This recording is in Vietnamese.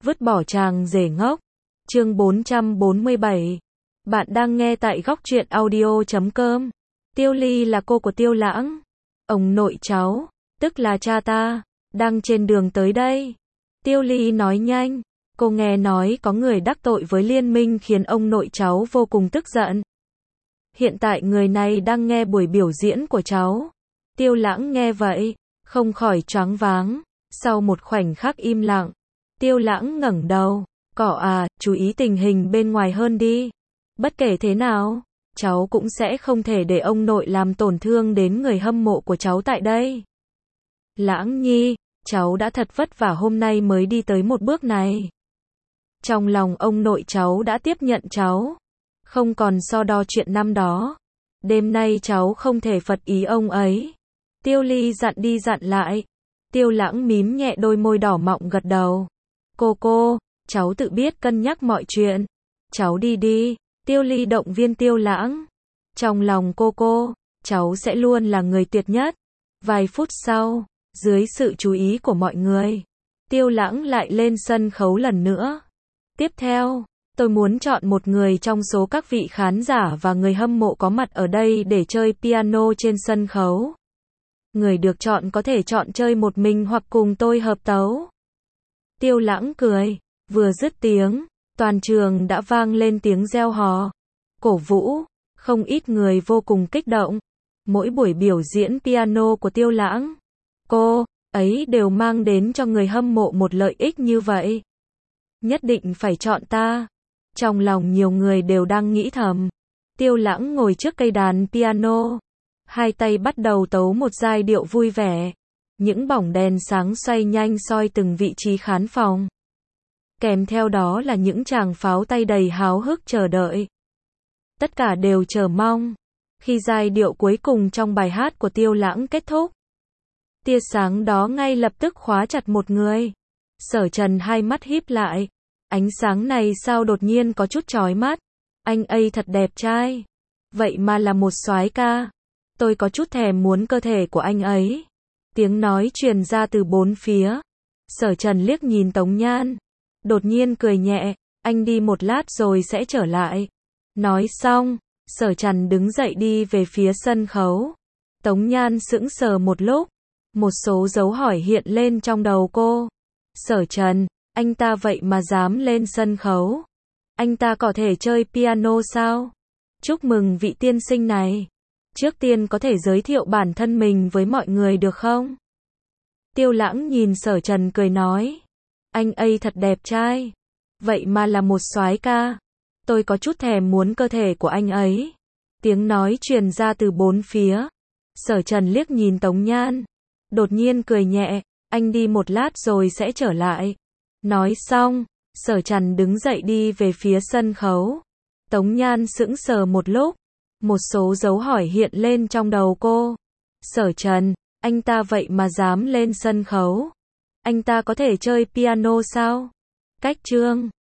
Vứt bỏ chàng rể ngốc. Chương 447. Bạn đang nghe tại góc truyện audio.com. Tiêu Ly là cô của Tiêu Lãng. Ông nội cháu, tức là cha ta, đang trên đường tới đây. Tiêu Ly nói nhanh. Cô nghe nói có người đắc tội với liên minh khiến ông nội cháu vô cùng tức giận. Hiện tại người này đang nghe buổi biểu diễn của cháu. Tiêu Lãng nghe vậy, không khỏi choáng váng. Sau một khoảnh khắc im lặng, Tiêu Lãng ngẩng đầu. Cỏ à, chú ý tình hình bên ngoài hơn đi. Bất kể thế nào, cháu cũng sẽ không thể để ông nội làm tổn thương đến người hâm mộ của cháu tại đây. Lãng Nhi, cháu đã thật vất vả hôm nay mới đi tới một bước này. Trong lòng ông nội cháu đã tiếp nhận cháu, không còn so đo chuyện năm đó. Đêm nay cháu không thể phật ý ông ấy. Tiêu Ly dặn đi dặn lại. Tiêu Lãng mím nhẹ đôi môi đỏ mọng gật đầu. Cô, cháu tự biết cân nhắc mọi chuyện. Cháu đi đi. Tiêu Ly động viên Tiêu Lãng. Trong lòng cô, cháu sẽ luôn là người tuyệt nhất. Vài phút sau, dưới sự chú ý của mọi người, Tiêu Lãng lại lên sân khấu lần nữa. Tiếp theo, tôi muốn chọn một người trong số các vị khán giả và người hâm mộ có mặt ở đây để chơi piano trên sân khấu. Người được chọn có thể chọn chơi một mình hoặc cùng tôi hợp tấu. Tiêu Lãng cười, vừa dứt tiếng, toàn trường đã vang lên tiếng reo hò, cổ vũ, không ít người vô cùng kích động. Mỗi buổi biểu diễn piano của Tiêu Lãng, cô ấy đều mang đến cho người hâm mộ một lợi ích như vậy. Nhất định phải chọn ta. Trong lòng nhiều người đều đang nghĩ thầm. Tiêu Lãng ngồi trước cây đàn piano, hai tay bắt đầu tấu một giai điệu vui vẻ. Những bóng đèn sáng xoay nhanh soi từng vị trí khán phòng. Kèm theo đó là những tràng pháo tay đầy háo hức chờ đợi. Tất cả đều chờ mong. Khi giai điệu cuối cùng trong bài hát của Tiêu Lãng kết thúc, tia sáng đó ngay lập tức khóa chặt một người. Sở Trần hai mắt híp lại. Ánh sáng này sao đột nhiên có chút chói mắt. Anh ấy thật đẹp trai. Vậy mà là một soái ca. Tôi có chút thèm muốn cơ thể của anh ấy. Tiếng nói truyền ra từ bốn phía. Sở Trần liếc nhìn Tống Nhan. Đột nhiên cười nhẹ. Anh đi một lát rồi sẽ trở lại. Nói xong, Sở Trần đứng dậy đi về phía sân khấu. Tống Nhan sững sờ một lúc. Một số dấu hỏi hiện lên trong đầu cô. Sở Trần, anh ta vậy mà dám lên sân khấu. Anh ta có thể chơi piano sao? Chúc mừng vị tiên sinh này. Trước tiên có thể giới thiệu bản thân mình với mọi người được không? Tiêu Lãng nhìn Sở Trần cười nói. Anh ấy thật đẹp trai. Vậy mà là một soái ca. Tôi có chút thèm muốn cơ thể của anh ấy. Tiếng nói truyền ra từ bốn phía. Sở Trần liếc nhìn Tống Nhan. Đột nhiên cười nhẹ. Anh đi một lát rồi sẽ trở lại. Nói xong, Sở Trần đứng dậy đi về phía sân khấu. Tống Nhan sững sờ một lúc. Một số dấu hỏi hiện lên trong đầu cô. Sở Trần, anh ta vậy mà dám lên sân khấu. Anh ta có thể chơi piano sao? Cách chương